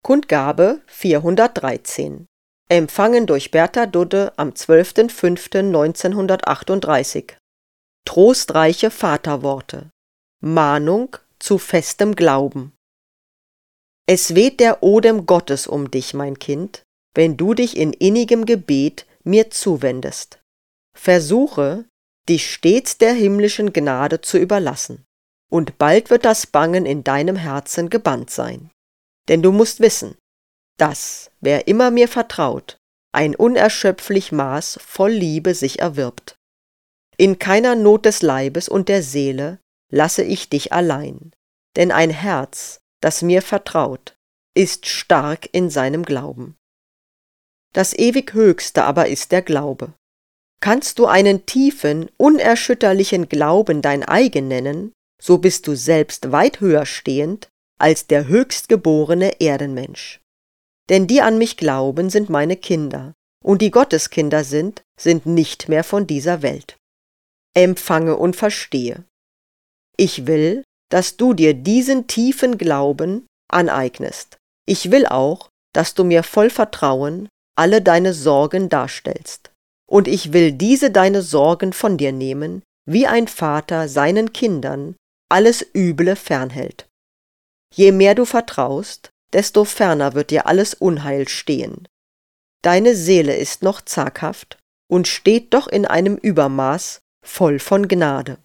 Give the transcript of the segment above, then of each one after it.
Kundgabe 413. Empfangen durch Bertha Dudde am 12.05.1938. Trostreiche Vaterworte. Mahnung zu festem Glauben. Es weht der Odem Gottes um dich, mein Kind, wenn du dich in innigem Gebet mir zuwendest. Versuche, dich stets der himmlischen Gnade zu überlassen, und bald wird das Bangen in deinem Herzen gebannt sein. Denn du musst wissen, dass, wer immer mir vertraut, ein unerschöpflich Maß voll Liebe sich erwirbt. In keiner Not des Leibes und der Seele lasse ich dich allein, denn ein Herz, das mir vertraut, ist stark in seinem Glauben. Das ewig Höchste aber ist der Glaube. Kannst du einen tiefen, unerschütterlichen Glauben dein eigen nennen, so bist du selbst weit höher stehend als der höchstgeborene Erdenmensch. Denn die an mich glauben, sind meine Kinder, und die Gotteskinder sind nicht mehr von dieser Welt. Empfange und verstehe. Ich will, dass du dir diesen tiefen Glauben aneignest. Ich will auch, dass du mir voll Vertrauen alle deine Sorgen darstellst. Und ich will diese deine Sorgen von dir nehmen, wie ein Vater seinen Kindern alles Üble fernhält. Je mehr du vertraust, desto ferner wird dir alles Unheil stehen. Deine Seele ist noch zaghaft und steht doch in einem Übermaß voll von Gnade.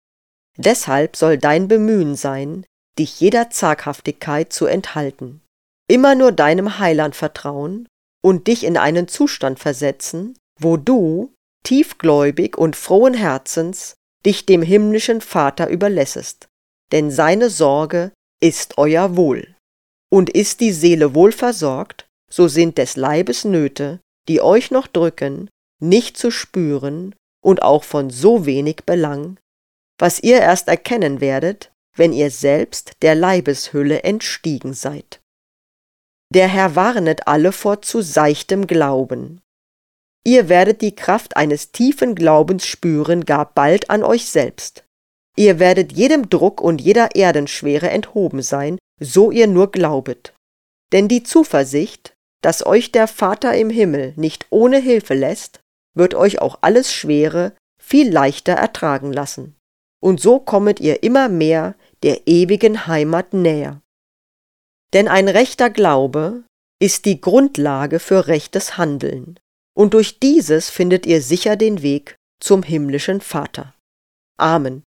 Deshalb soll dein Bemühen sein, dich jeder Zaghaftigkeit zu enthalten, immer nur deinem Heiland vertrauen und dich in einen Zustand versetzen, wo du, tiefgläubig und frohen Herzens, dich dem himmlischen Vater überlässest, denn seine Sorge ist euer Wohl. Und ist die Seele wohl versorgt, so sind des Leibes Nöte, die euch noch drücken, nicht zu spüren und auch von so wenig Belang, was ihr erst erkennen werdet, wenn ihr selbst der Leibeshülle entstiegen seid. Der Herr warnet alle vor zu seichtem Glauben. Ihr werdet die Kraft eines tiefen Glaubens spüren, gar bald an euch selbst. Ihr werdet jedem Druck und jeder Erdenschwere enthoben sein, so ihr nur glaubet. Denn die Zuversicht, dass euch der Vater im Himmel nicht ohne Hilfe lässt, wird euch auch alles Schwere viel leichter ertragen lassen. Und so kommet ihr immer mehr der ewigen Heimat näher. Denn ein rechter Glaube ist die Grundlage für rechtes Handeln, und durch dieses findet ihr sicher den Weg zum himmlischen Vater. Amen.